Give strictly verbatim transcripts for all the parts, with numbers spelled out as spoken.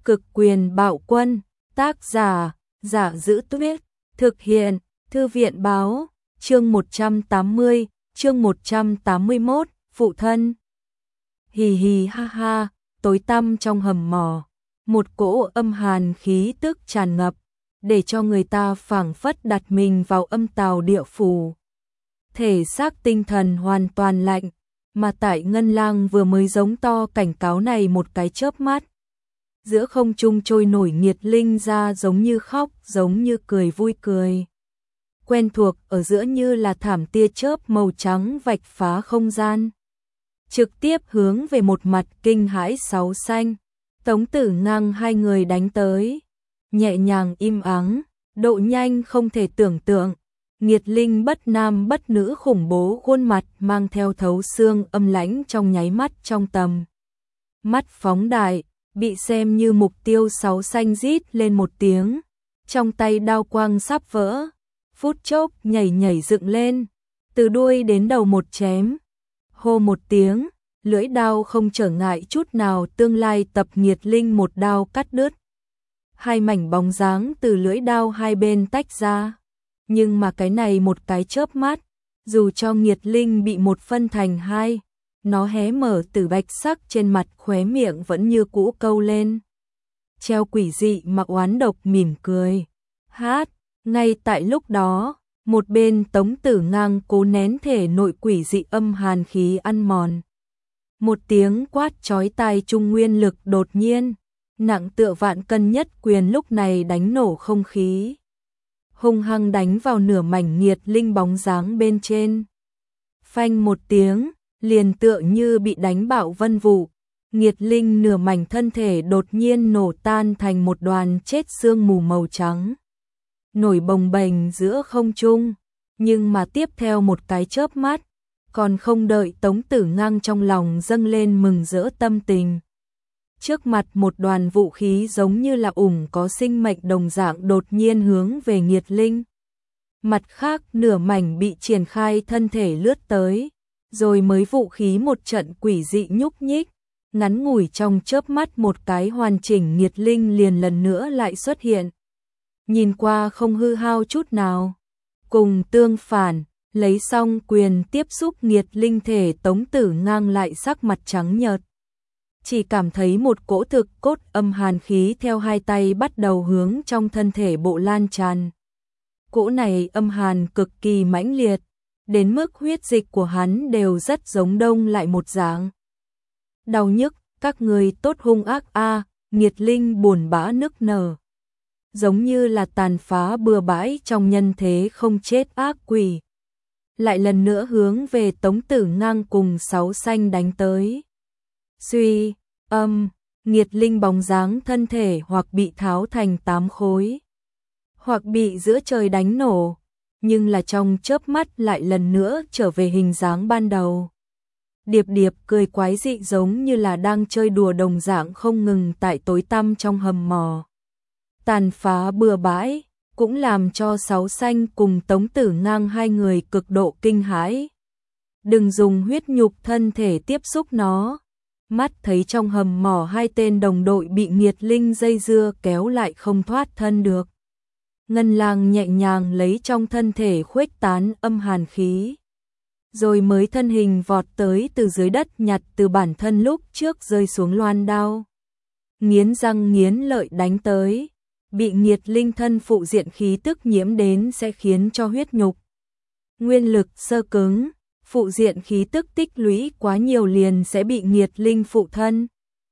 Cực quyền bạo quân, tác giả, Giả Giữ Tuyết, thực hiện, Thư viện báo, chương một trăm tám mươi, chương một trăm tám mươi mốt, phụ thân. Hì hì ha ha, tối tăm trong hầm mỏ, một cỗ âm hàn khí tức tràn ngập, để cho người ta phảng phất đặt mình vào âm tào địa phủ. Thể xác tinh thần hoàn toàn lạnh, mà tại Ngân Lang vừa mới giống to cảnh cáo này một cái chớp mắt. Giữa không trung trôi nổi nghiệt linh ra giống như khóc, giống như cười vui cười. Quen thuộc ở giữa như là thảm tia chớp màu trắng vạch phá không gian. Trực tiếp hướng về một mặt kinh hãi sáu xanh. Tống Tử Ngang hai người đánh tới. Nhẹ nhàng im ắng, độ nhanh không thể tưởng tượng. Nghiệt linh bất nam bất nữ khủng bố khuôn mặt mang theo thấu xương âm lãnh trong nháy mắt trong tầm. Mắt phóng đại, bị xem như mục tiêu sáu xanh rít lên một tiếng. Trong tay đao quang sắp vỡ, phút chốc nhảy nhảy dựng lên, từ đuôi đến đầu một chém. Hô một tiếng, lưỡi đao không trở ngại chút nào tương lai tập nghiệt linh một đao cắt đứt. Hai mảnh bóng dáng từ lưỡi đao hai bên tách ra. Nhưng mà cái này một cái chớp mắt, dù cho nghiệt linh bị một phân thành hai, nó hé mở từ bạch sắc trên mặt, khóe miệng vẫn như cũ câu lên. Treo quỷ dị mà oán độc mỉm cười. Hát, ngay tại lúc đó, một bên Tống Tử Ngang cố nén thể nội quỷ dị âm hàn khí ăn mòn. Một tiếng quát chói tai trung nguyên lực đột nhiên, nặng tựa vạn cân nhất quyền lúc này đánh nổ không khí. Hung hăng đánh vào nửa mảnh nghiệt linh bóng dáng bên trên. Phanh một tiếng, liền tựa như bị đánh bạo vân vụ. Nghiệt linh nửa mảnh thân thể đột nhiên nổ tan thành một đoàn chết sương mù màu trắng. Nổi bồng bềnh giữa không trung, nhưng mà tiếp theo một cái chớp mắt, còn không đợi Tống Tử Ngang trong lòng dâng lên mừng rỡ tâm tình. Trước mặt một đoàn vũ khí giống như là ủng có sinh mệnh đồng dạng đột nhiên hướng về nghiệt linh. Mặt khác nửa mảnh bị triển khai thân thể lướt tới, rồi mới vũ khí một trận quỷ dị nhúc nhích. Ngắn ngủi trong chớp mắt một cái hoàn chỉnh nghiệt linh liền lần nữa lại xuất hiện. Nhìn qua không hư hao chút nào. Cùng tương phản, lấy xong quyền tiếp xúc nghiệt linh thể Tống Tử Ngang lại sắc mặt trắng nhợt. Chỉ cảm thấy một cỗ thực cốt âm hàn khí theo hai tay bắt đầu hướng trong thân thể bộ lan tràn. Cỗ này âm hàn cực kỳ mãnh liệt, đến mức huyết dịch của hắn đều rất giống đông lại một dạng. Đau nhức, các người tốt hung ác a, nghiệt linh buồn bã nức nở. Giống như là tàn phá bừa bãi trong nhân thế không chết ác quỷ. Lại lần nữa hướng về Tống Tử Ngang cùng sáu xanh đánh tới. Suy, âm, nghiệt linh bóng dáng thân thể hoặc bị tháo thành tám khối, hoặc bị giữa trời đánh nổ, nhưng là trong chớp mắt lại lần nữa trở về hình dáng ban đầu. Điệp điệp cười quái dị giống như là đang chơi đùa đồng dạng không ngừng tại tối tăm trong hầm mỏ. Tàn phá bừa bãi, cũng làm cho sáu xanh cùng Tống Tử Ngang hai người cực độ kinh hãi. Đừng dùng huyết nhục thân thể tiếp xúc nó. Mắt thấy trong hầm mỏ hai tên đồng đội bị nghiệt linh dây dưa kéo lại không thoát thân được. Ngân Lang nhẹ nhàng lấy trong thân thể khuếch tán âm hàn khí. Rồi mới thân hình vọt tới từ dưới đất nhặt từ bản thân lúc trước rơi xuống loan đao. Nghiến răng nghiến lợi đánh tới. Bị nghiệt linh thân phụ diện khí tức nhiễm đến sẽ khiến cho huyết nhục nguyên lực sơ cứng. Phụ diện khí tức tích lũy quá nhiều liền sẽ bị nghiệt linh phụ thân.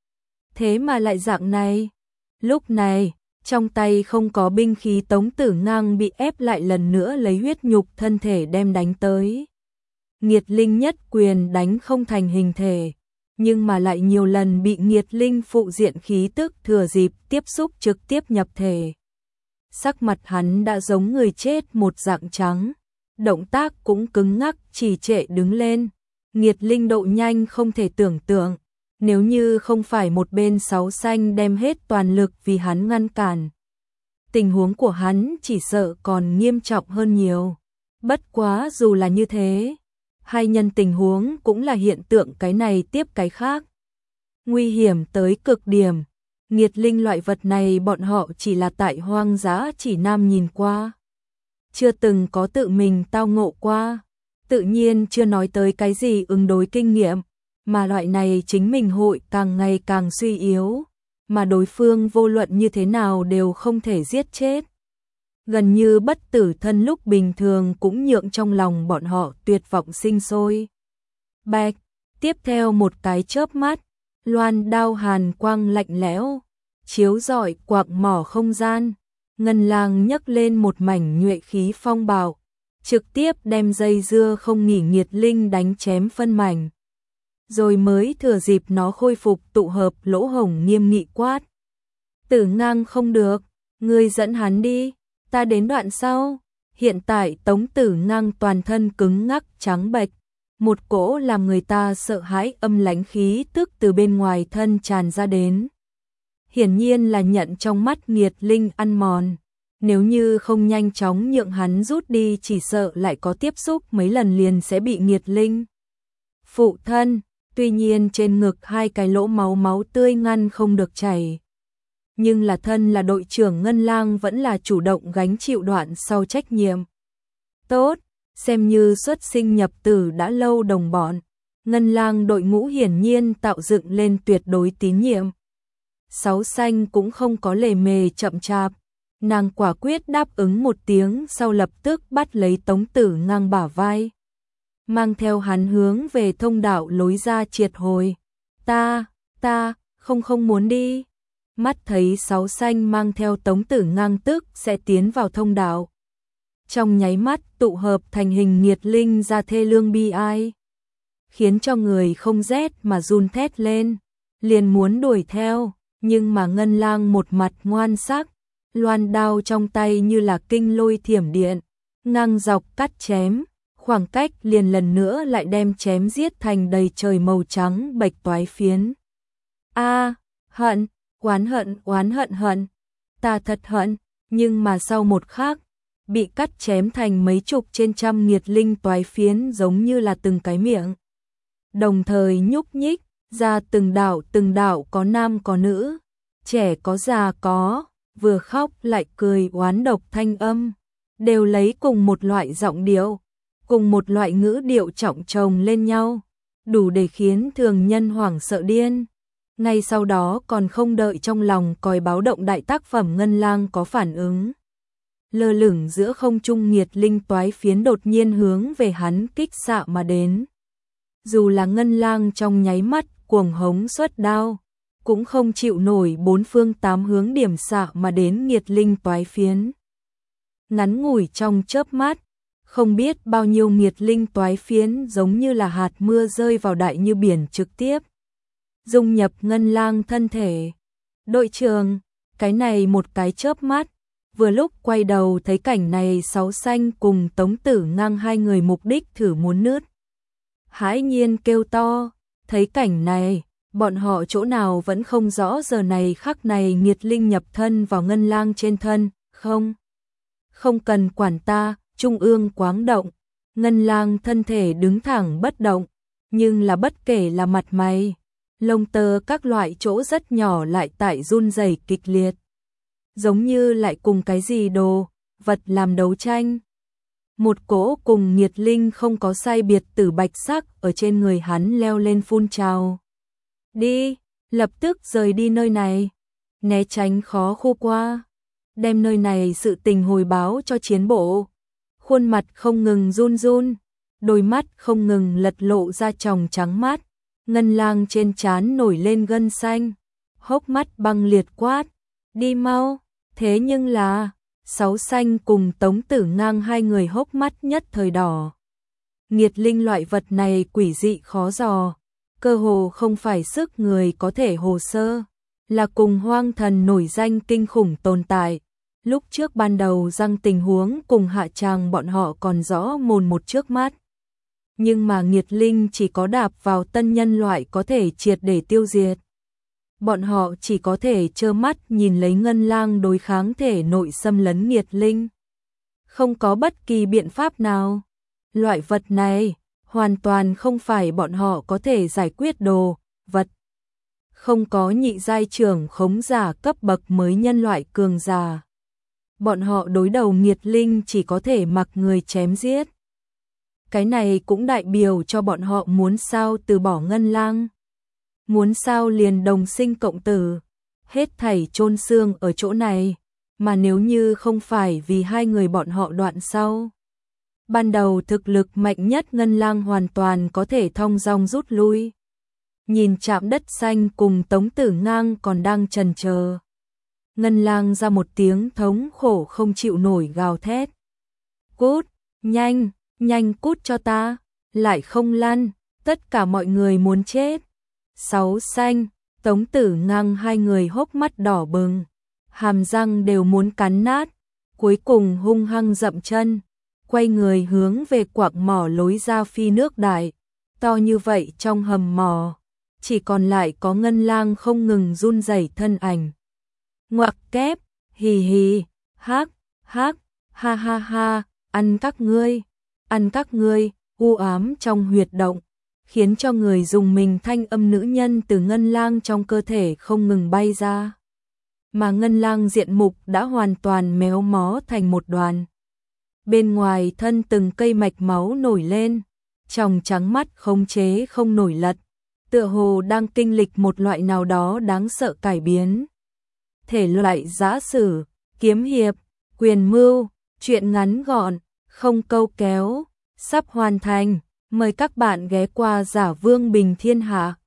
Thế mà lại dạng này. Lúc này, trong tay không có binh khí Tống Tử Ngang bị ép lại lần nữa lấy huyết nhục thân thể đem đánh tới. Nghiệt linh nhất quyền đánh không thành hình thể, nhưng mà lại nhiều lần bị nghiệt linh phụ diện khí tức thừa dịp tiếp xúc trực tiếp nhập thể. Sắc mặt hắn đã giống người chết một dạng trắng. Động tác cũng cứng ngắc trì trệ đứng lên. Nghiệt linh độ nhanh không thể tưởng tượng. Nếu như không phải một bên sáu xanh đem hết toàn lực vì hắn ngăn cản, tình huống của hắn chỉ sợ còn nghiêm trọng hơn nhiều. Bất quá dù là như thế, hai nhân tình huống cũng là hiện tượng cái này tiếp cái khác. Nguy hiểm tới cực điểm. Nghiệt linh loại vật này bọn họ chỉ là tại hoang dã chỉ nam nhìn qua, chưa từng có tự mình tao ngộ qua, tự nhiên chưa nói tới cái gì ứng đối kinh nghiệm, mà loại này chính mình hội càng ngày càng suy yếu, mà đối phương vô luận như thế nào đều không thể giết chết. Gần như bất tử thân lúc bình thường cũng nhượng trong lòng bọn họ tuyệt vọng sinh sôi. Bạch, tiếp theo một cái chớp mắt, loan đao hàn quang lạnh lẽo, chiếu rọi quạng mỏ không gian, ngân lang nhấc lên một mảnh nhuệ khí phong bạo, trực tiếp đem dây dưa không nghỉ nghiệt linh đánh chém phân mảnh. Rồi mới thừa dịp nó khôi phục tụ hợp lỗ hổng nghiêm nghị quát. Tử Ngang không được, ngươi dẫn hắn đi, ta đến đoạn sau. Hiện tại Tống Tử Ngang toàn thân cứng ngắc trắng bệch, một cỗ làm người ta sợ hãi âm lãnh khí tức từ bên ngoài thân tràn ra đến. Hiển nhiên là nhận trong mắt nghiệt linh ăn mòn, nếu như không nhanh chóng nhượng hắn rút đi chỉ sợ lại có tiếp xúc mấy lần liền sẽ bị nghiệt linh phụ thân. Tuy nhiên trên ngực hai cái lỗ máu máu tươi ngăn không được chảy, nhưng là thân là đội trưởng Ngân Lang vẫn là chủ động gánh chịu đoạn sau trách nhiệm. Tốt, xem như xuất sinh nhập tử đã lâu đồng bọn, Ngân Lang đội ngũ hiển nhiên tạo dựng lên tuyệt đối tín nhiệm. Sáu xanh cũng không có lề mề chậm chạp, nàng quả quyết đáp ứng một tiếng sau lập tức bắt lấy Tống Tử Ngang bả vai, mang theo hắn hướng về thông đạo lối ra triệt hồi. Ta, ta, không không muốn đi. Mắt thấy sáu xanh mang theo Tống Tử Ngang tức sẽ tiến vào thông đạo. Trong nháy mắt tụ hợp thành hình nghiệt linh ra thê lương bi ai, khiến cho người không rét mà run thét lên, liền muốn đuổi theo, nhưng mà Ngân Lang một mặt ngoan sắc, loan đao trong tay như là kinh lôi thiểm điện, ngang dọc cắt chém. Khoảng cách liền lần nữa lại đem chém giết thành đầy trời màu trắng bạch toái phiến. A, hận, oán hận, oán hận hận, ta thật hận, nhưng mà sau một khắc, bị cắt chém thành mấy chục trên trăm nghiệt linh toái phiến giống như là từng cái miệng. Đồng thời nhúc nhích, ra từng đạo từng đạo có nam có nữ, trẻ có già có, vừa khóc lại cười oán độc thanh âm, đều lấy cùng một loại giọng điệu, cùng một loại ngữ điệu trọng chồng lên nhau, đủ để khiến thường nhân hoảng sợ điên. Ngay sau đó còn không đợi trong lòng còi báo động đại tác phẩm Ngân Lang có phản ứng. Lơ lửng giữa không trung nghiệt linh toái phiến đột nhiên hướng về hắn kích xạ mà đến. Dù là Ngân Lang trong nháy mắt cuồng hống xuất đao, cũng không chịu nổi bốn phương tám hướng điểm xạ mà đến nghiệt linh toái phiến. Ngắn ngủi trong chớp mắt, không biết bao nhiêu nghiệt linh toái phiến giống như là hạt mưa rơi vào đại như biển trực tiếp, dung nhập Ngân Lang thân thể. Đội trưởng, cái này một cái chớp mắt, vừa lúc quay đầu thấy cảnh này sáu xanh cùng Tống Tử Ngang hai người mục đích thử muốn nứt. Hãi nhiên kêu to, thấy cảnh này, bọn họ chỗ nào vẫn không rõ giờ này khắc này nghiệt linh nhập thân vào Ngân Lang trên thân, không? Không cần quản ta. Trung ương quáng động, Ngân Lang thân thể đứng thẳng bất động, nhưng là bất kể là mặt mày, lông tơ các loại chỗ rất nhỏ lại tại run rẩy kịch liệt, giống như lại cùng cái gì đồ, vật làm đấu tranh. Một cỗ cùng nghiệt linh không có sai biệt tử bạch sắc ở trên người hắn leo lên phun trào. Đi, lập tức rời đi nơi này, né tránh khó khô qua, đem nơi này sự tình hồi báo cho chiến bộ. Khuôn mặt không ngừng run run, đôi mắt không ngừng lật lộ ra tròng trắng mát, Ngân Lang trên trán nổi lên gân xanh, hốc mắt băng liệt quát, đi mau. Thế nhưng là, sáu xanh cùng Tống Tử Ngang hai người hốc mắt nhất thời đỏ. Nghiệt linh loại vật này quỷ dị khó dò, cơ hồ không phải sức người có thể hồ sơ, là cùng hoang thần nổi danh kinh khủng tồn tại. Lúc trước ban đầu răng tình huống cùng hạ tràng bọn họ còn rõ mồn một trước mắt. Nhưng mà nghiệt linh chỉ có đạp vào tân nhân loại có thể triệt để tiêu diệt. Bọn họ chỉ có thể trơ mắt nhìn lấy Ngân Lang đối kháng thể nội xâm lấn nghiệt linh. Không có bất kỳ biện pháp nào. Loại vật này hoàn toàn không phải bọn họ có thể giải quyết đồ, vật. không có nhị giai trưởng khống giả cấp bậc mới nhân loại cường giả. Bọn họ đối đầu nghiệt linh chỉ có thể mặc người chém giết. Cái này cũng đại biểu cho bọn họ muốn sao từ bỏ Ngân Lang. Muốn sao liền đồng sinh cộng tử, hết thảy chôn xương ở chỗ này, mà nếu như không phải vì hai người bọn họ đoạn sau. Ban đầu thực lực mạnh nhất Ngân Lang hoàn toàn có thể thong dong rút lui. Nhìn Trạm Đất Xanh cùng Tống Tử Ngang còn đang chần chờ. Ngân Lang ra một tiếng thống khổ không chịu nổi gào thét. Cút, nhanh, nhanh cút cho ta, lại không lăn, tất cả mọi người muốn chết. Sáu Xanh, Tống Tử Ngang hai người hốc mắt đỏ bừng, hàm răng đều muốn cắn nát, cuối cùng hung hăng dậm chân, quay người hướng về quặng mỏ lối ra phi nước đại, to như vậy trong hầm mỏ, chỉ còn lại có Ngân Lang không ngừng run rẩy thân ảnh. Ngoặc kép, hì hì, hắc, hắc, ha ha ha, ăn các ngươi, ăn các ngươi, u ám trong huyệt động, khiến cho người dùng mình thanh âm nữ nhân từ Ngân Lang trong cơ thể không ngừng bay ra. Mà Ngân Lang diện mục đã hoàn toàn méo mó thành một đoàn. Bên ngoài thân từng cây mạch máu nổi lên, tròng trắng mắt khống chế không nổi lật, tựa hồ đang kinh lịch một loại nào đó đáng sợ cải biến. Thể loại giã sử, kiếm hiệp, quyền mưu, truyện ngắn gọn, không câu kéo, sắp hoàn thành, mời các bạn ghé qua Giả Vương Bình Thiên Hạ.